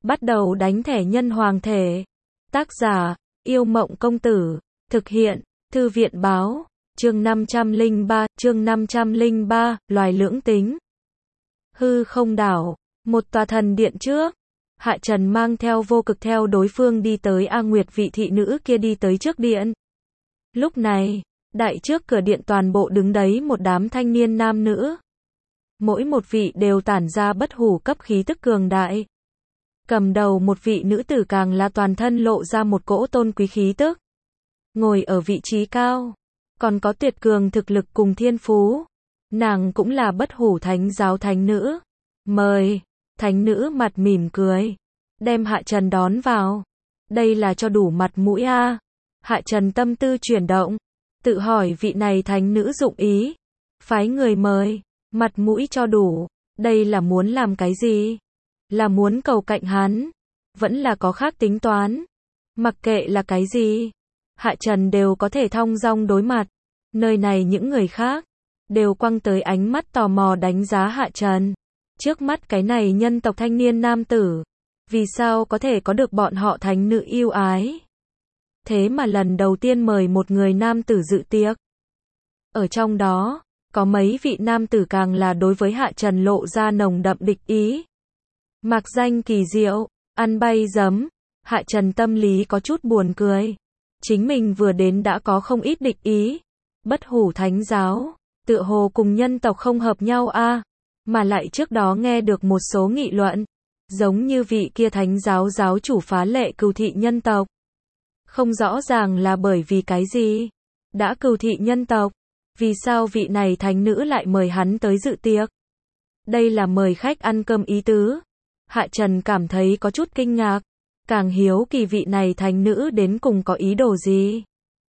Bắt đầu đánh thẻ nhân hoàng thể. Tác giả, Yêu Mộng Công Tử. Thực hiện, Thư viện Báo. Chương 503, loài lưỡng tính. Hư không đảo, một tòa thần điện trước. Hạ Trần mang theo Vô Cực theo đối phương đi tới A Nguyệt, vị thị nữ kia đi tới trước điện. Lúc này, đại trước cửa điện toàn bộ đứng đấy một đám thanh niên nam nữ. Mỗi một vị đều tản ra bất hủ cấp khí tức cường đại. Cầm đầu một vị nữ tử càng là toàn thân lộ ra một cỗ tôn quý khí tức. Ngồi ở vị trí cao, còn có tuyệt cường thực lực cùng thiên phú. Nàng cũng là bất hủ thánh giáo thánh nữ. Mời, thánh nữ mặt mỉm cười, đem Hạ Trần đón vào. Đây là cho đủ mặt mũi a. Hạ Trần tâm tư chuyển động, tự hỏi vị này thánh nữ dụng ý. Phái người mời, mặt mũi cho đủ, đây là muốn làm cái gì? Là muốn cầu cạnh hắn, vẫn là có khác tính toán. Mặc kệ là cái gì, Hạ Trần đều có thể thong dong đối mặt. Nơi này những người khác đều quăng tới ánh mắt tò mò đánh giá Hạ Trần. Trước mắt cái này nhân tộc thanh niên nam tử, vì sao có thể có được bọn họ thánh nữ yêu ái? Thế mà lần đầu tiên mời một người nam tử dự tiệc. Ở trong đó, có mấy vị nam tử càng là đối với Hạ Trần lộ ra nồng đậm địch ý. Mạc danh kỳ diệu, ăn bay giấm. Hạ Trần tâm lý có chút buồn cười. Chính mình vừa đến đã có không ít địch ý. Bất hủ thánh giáo, tựa hồ cùng nhân tộc không hợp nhau a. Mà lại trước đó nghe được một số nghị luận, giống như vị kia thánh giáo giáo chủ phá lệ cừu thị nhân tộc. Không rõ ràng là bởi vì cái gì. Đã cừu thị nhân tộc, vì sao vị này thánh nữ lại mời hắn tới dự tiệc? Đây là mời khách ăn cơm ý tứ. Hạ Trần cảm thấy có chút kinh ngạc, càng hiếu kỳ vị này thánh nữ đến cùng có ý đồ gì.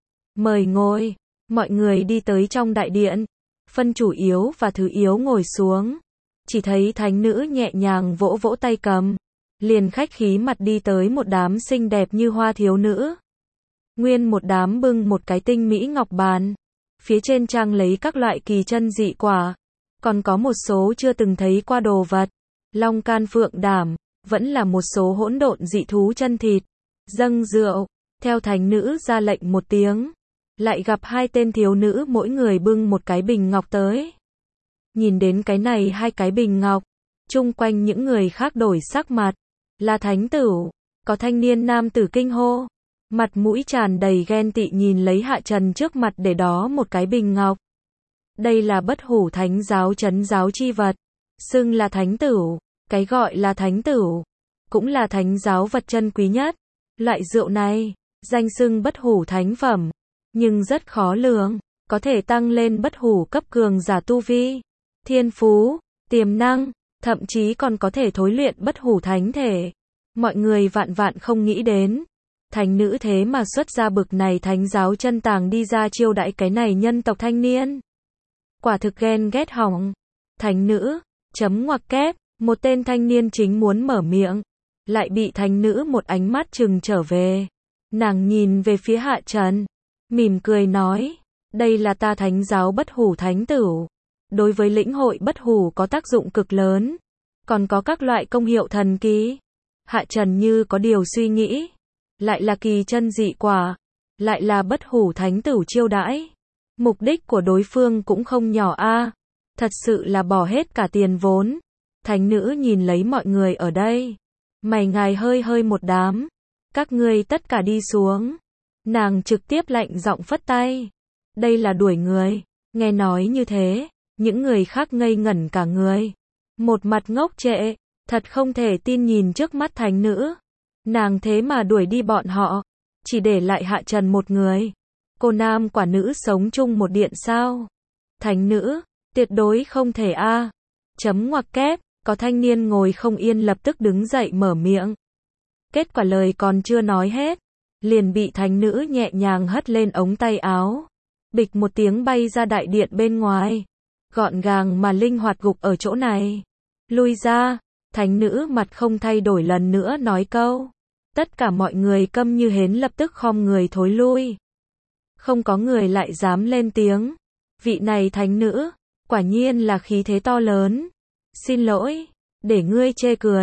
Mời ngồi, mọi người đi tới trong đại điện, phân chủ yếu và thứ yếu ngồi xuống. Chỉ thấy thánh nữ nhẹ nhàng vỗ vỗ tay cầm, liền khách khí mặt đi tới một đám xinh đẹp như hoa thiếu nữ. Nguyên một đám bưng một cái tinh mỹ ngọc bàn, phía trên trang lấy các loại kỳ chân dị quả, còn có một số chưa từng thấy qua đồ vật. Long can phượng đảm, vẫn là một số hỗn độn dị thú chân thịt. Dâng rượu, theo thánh nữ ra lệnh một tiếng, lại gặp hai tên thiếu nữ mỗi người bưng một cái bình ngọc tới. Nhìn đến cái này hai cái bình ngọc, chung quanh những người khác đổi sắc mặt. Là thánh tử, có thanh niên nam tử kinh hô, mặt mũi tràn đầy ghen tị nhìn lấy Hạ Trần trước mặt để đó một cái bình ngọc. Đây là bất hủ thánh giáo trấn giáo chi vật, xưng là thánh tử. Cái gọi là thánh tử, cũng là thánh giáo vật chân quý nhất. Loại rượu này, danh xưng bất hủ thánh phẩm, nhưng rất khó lường, có thể tăng lên bất hủ cấp cường giả tu vi, thiên phú, tiềm năng, thậm chí còn có thể thối luyện bất hủ thánh thể. Mọi người vạn vạn không nghĩ đến, thánh nữ thế mà xuất ra bực này thánh giáo chân tàng đi ra chiêu đãi cái này nhân tộc thanh niên. Quả thực ghen ghét hỏng. Thánh nữ, chấm ngoặc kép. Một tên thanh niên chính muốn mở miệng, lại bị thánh nữ một ánh mắt trừng trở về. Nàng nhìn về phía Hạ Trần, mỉm cười nói, đây là ta thánh giáo bất hủ thánh tử. Đối với lĩnh hội bất hủ có tác dụng cực lớn, còn có các loại công hiệu thần kỳ. Hạ Trần như có điều suy nghĩ, lại là kỳ chân dị quả, lại là bất hủ thánh tử chiêu đãi. Mục đích của đối phương cũng không nhỏ a, thật sự là bỏ hết cả tiền vốn. Thánh nữ nhìn lấy mọi người ở đây, mày ngài hơi hơi một đám, các ngươi tất cả đi xuống. Nàng trực tiếp lạnh giọng phất tay, đây là đuổi người. Nghe nói như thế, những người khác ngây ngẩn cả người, một mặt ngốc trệ, thật không thể tin nhìn trước mắt thánh nữ. Nàng thế mà đuổi đi bọn họ, chỉ để lại Hạ Trần một người. Cô nam quả nữ sống chung một điện sao? Thánh nữ, tuyệt đối không thể a. Chấm ngoặc kép. Có thanh niên ngồi không yên lập tức đứng dậy mở miệng. Kết quả lời còn chưa nói hết, liền bị thánh nữ nhẹ nhàng hất lên ống tay áo. Bịch một tiếng bay ra đại điện bên ngoài. Gọn gàng mà linh hoạt gục ở chỗ này. Lui ra, thánh nữ mặt không thay đổi lần nữa nói câu. Tất cả mọi người câm như hến lập tức khom người thối lui. Không có người lại dám lên tiếng. Vị này thánh nữ, quả nhiên là khí thế to lớn. Xin lỗi, để ngươi chê cười.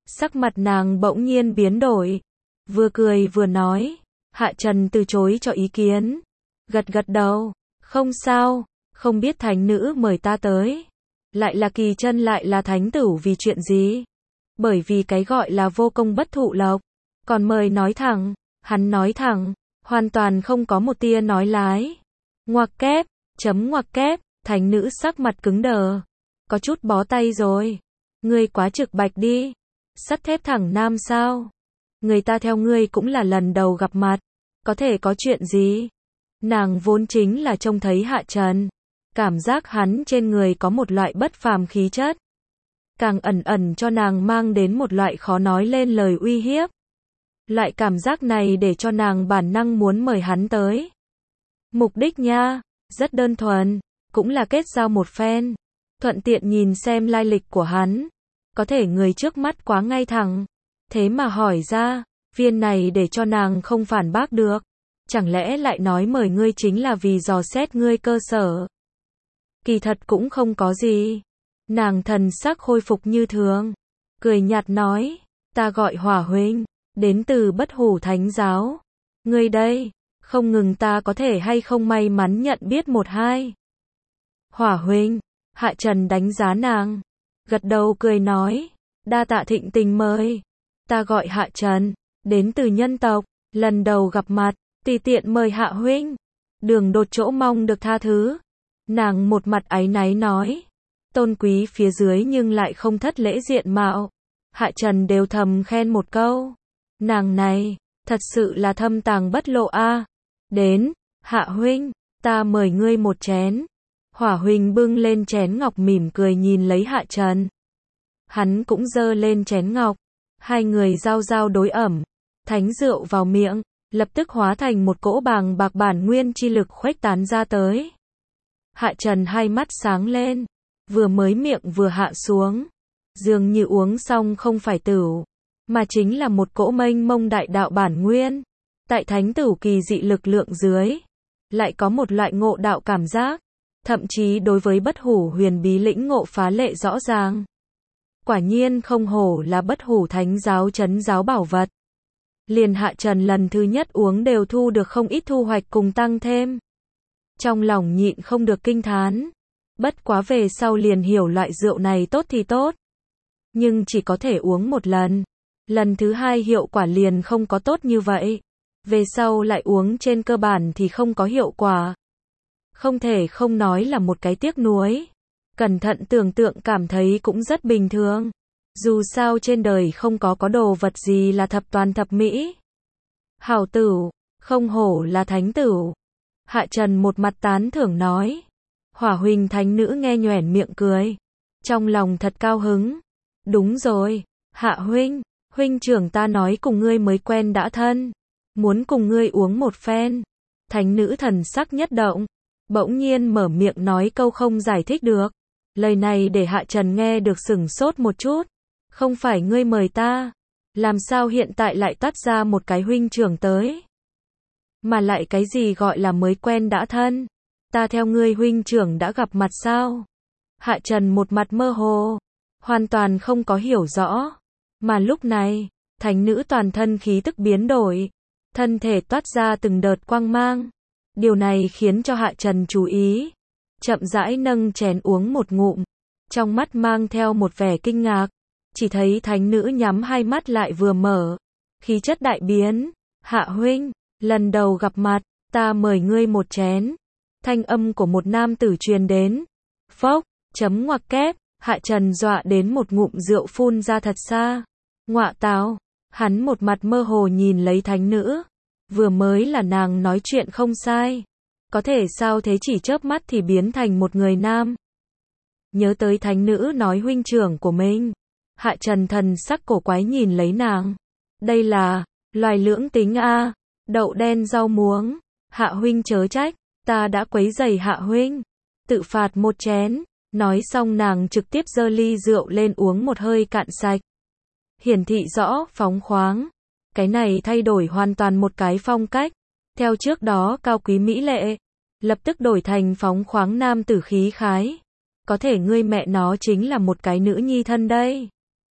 Sắc mặt nàng bỗng nhiên biến đổi. Vừa cười vừa nói. Hạ Trần từ chối cho ý kiến. Gật gật đầu. Không sao, không biết thánh nữ mời ta tới. Lại là Kỳ Chân lại là thánh tử vì chuyện gì? Bởi vì cái gọi là vô công bất thụ lộc. Còn mời nói thẳng, hắn nói thẳng, hoàn toàn không có một tia nói lái. Ngoặc kép, ngoặc kép, thánh nữ sắc mặt cứng đờ. Có chút bó tay rồi. Ngươi quá trực bạch đi. Sắt thép thẳng nam sao? Người ta theo ngươi cũng là lần đầu gặp mặt. Có thể có chuyện gì? Nàng vốn chính là trông thấy Hạ Trần. Cảm giác hắn trên người có một loại bất phàm khí chất. Càng ẩn ẩn cho nàng mang đến một loại khó nói lên lời uy hiếp. Loại cảm giác này để cho nàng bản năng muốn mời hắn tới. Mục đích nha, rất đơn thuần, cũng là kết giao một phen. Thuận tiện nhìn xem lai lịch của hắn. Có thể người trước mắt quá ngay thẳng. Thế mà hỏi ra, viên này để cho nàng không phản bác được. Chẳng lẽ lại nói mời ngươi chính là vì dò xét ngươi cơ sở. Kỳ thật cũng không có gì. Nàng thần sắc khôi phục như thường. Cười nhạt nói, ta gọi Hỏa huynh, đến từ Bất Hủ Thánh giáo. Ngươi đây, không ngừng ta có thể hay không may mắn nhận biết một hai. Hỏa huynh, Hạ Trần đánh giá nàng. Gật đầu cười nói, đa tạ thịnh tình mời. Ta gọi Hạ Trần, đến từ nhân tộc, lần đầu gặp mặt, tùy tiện mời Hạ huynh. Đường đột chỗ mong được tha thứ. Nàng một mặt áy náy nói. Tôn quý phía dưới nhưng lại không thất lễ diện mạo. Hạ Trần đều thầm khen một câu. Nàng này, thật sự là thâm tàng bất lộ a. Đến, Hạ huynh, ta mời ngươi một chén. Hỏa huynh bưng lên chén ngọc mỉm cười nhìn lấy Hạ Trần. Hắn cũng giơ lên chén ngọc. Hai người giao giao đối ẩm. Thánh rượu vào miệng, lập tức hóa thành một cỗ bàng bạc bản nguyên chi lực khuếch tán ra tới. Hạ Trần hai mắt sáng lên. Vừa mới miệng vừa hạ xuống. Dường như uống xong không phải tửu, mà chính là một cỗ mênh mông đại đạo bản nguyên. Tại thánh tử kỳ dị lực lượng dưới, lại có một loại ngộ đạo cảm giác. Thậm chí đối với Bất Hủ huyền bí lĩnh ngộ phá lệ rõ ràng. Quả nhiên không hổ là Bất Hủ Thánh giáo trấn giáo bảo vật. Liền Hạ Trần lần thứ nhất uống đều thu được không ít thu hoạch cùng tăng thêm. Trong lòng nhịn không được kinh thán. Bất quá về sau liền hiểu loại rượu này tốt thì tốt. Nhưng chỉ có thể uống một lần. Lần thứ hai hiệu quả liền không có tốt như vậy. Về sau lại uống trên cơ bản thì không có hiệu quả. Không thể không nói là một cái tiếc nuối. Cẩn thận tưởng tượng cảm thấy cũng rất bình thường. Dù sao trên đời không có đồ vật gì là thập toàn thập mỹ. Hảo tử, không hổ là thánh tử. Hạ Trần một mặt tán thưởng nói. Hỏa huynh thánh nữ nghe nhoẻn miệng cười. Trong lòng thật cao hứng. Đúng rồi, Hạ huynh, huynh trưởng ta nói cùng ngươi mới quen đã thân. Muốn cùng ngươi uống một phen. Thánh nữ thần sắc nhất động. Bỗng nhiên mở miệng nói câu không giải thích được. Lời này để Hạ Trần nghe được sửng sốt một chút. Không phải ngươi mời ta. Làm sao hiện tại lại toát ra một cái huynh trưởng tới. Mà lại cái gì gọi là mới quen đã thân. Ta theo ngươi huynh trưởng đã gặp mặt sao? Hạ Trần một mặt mơ hồ. Hoàn toàn không có hiểu rõ. Mà lúc này, thánh nữ toàn thân khí tức biến đổi. Thân thể toát ra từng đợt quang mang. Điều này khiến cho Hạ Trần chú ý. Chậm rãi nâng chén uống một ngụm. Trong mắt mang theo một vẻ kinh ngạc. Chỉ thấy thánh nữ nhắm hai mắt lại vừa mở. Khí chất đại biến. Hạ huynh, lần đầu gặp mặt, ta mời ngươi một chén. Thanh âm của một nam tử truyền đến. Phốc, ngoặc kép, Hạ Trần dọa đến một ngụm rượu phun ra thật xa. Ngọa tào, hắn một mặt mơ hồ nhìn lấy thánh nữ. Vừa mới là nàng nói chuyện không sai. Có thể sao thế chỉ chớp mắt thì biến thành một người nam. Nhớ tới thánh nữ nói huynh trưởng của mình. Hạ Trần thần sắc cổ quái nhìn lấy nàng. Đây là, loài lưỡng tính a, đậu đen rau muống. Hạ huynh chớ trách, ta đã quấy rầy Hạ huynh. Tự phạt một chén. Nói xong nàng trực tiếp giơ ly rượu lên uống một hơi cạn sạch. Hiển thị rõ, phóng khoáng. Cái này thay đổi hoàn toàn một cái phong cách. Theo trước đó cao quý mỹ lệ. Lập tức đổi thành phóng khoáng nam tử khí khái. Có thể ngươi mẹ nó chính là một cái nữ nhi thân đây.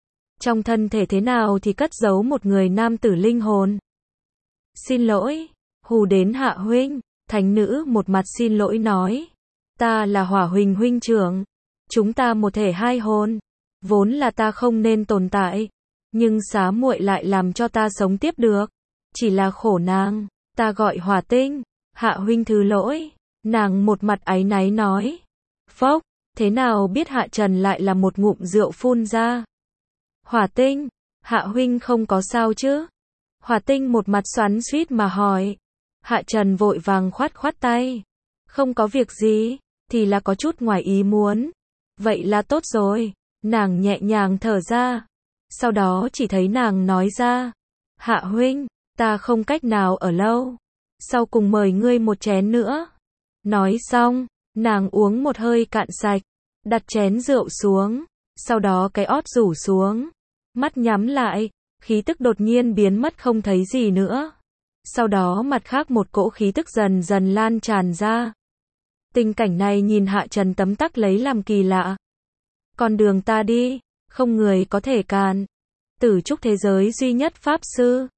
Trong thân thể thế nào thì cất giấu một người nam tử linh hồn. Xin lỗi, hù đến Hạ huynh. Thánh nữ một mặt xin lỗi nói. Ta là Hỏa Huỳnh huynh trưởng. Chúng ta một thể hai hồn. Vốn là ta không nên tồn tại. Nhưng xá muội lại làm cho ta sống tiếp được. Chỉ là khổ nàng. Ta gọi Hỏa Tinh. Hạ huynh thứ lỗi. Nàng một mặt áy náy nói. Phốc, thế nào biết Hạ Trần lại là một ngụm rượu phun ra. Hỏa Tinh, Hạ huynh không có sao chứ? Hỏa Tinh một mặt xoắn xuýt mà hỏi. Hạ Trần vội vàng khoát khoát tay. Không có việc gì, thì là có chút ngoài ý muốn. Vậy là tốt rồi. Nàng nhẹ nhàng thở ra. Sau đó chỉ thấy nàng nói ra. Hạ huynh, ta không cách nào ở lâu. Sau cùng mời ngươi một chén nữa. Nói xong, nàng uống một hơi cạn sạch. Đặt chén rượu xuống. Sau đó cái ót rủ xuống. Mắt nhắm lại. Khí tức đột nhiên biến mất không thấy gì nữa. Sau đó mặt khác một cỗ khí tức dần dần lan tràn ra. Tình cảnh này nhìn Hạ Trần tấm tắc lấy làm kỳ lạ. Con đường ta đi, không người có thể cản. Tử trúc thế giới duy nhất pháp sư.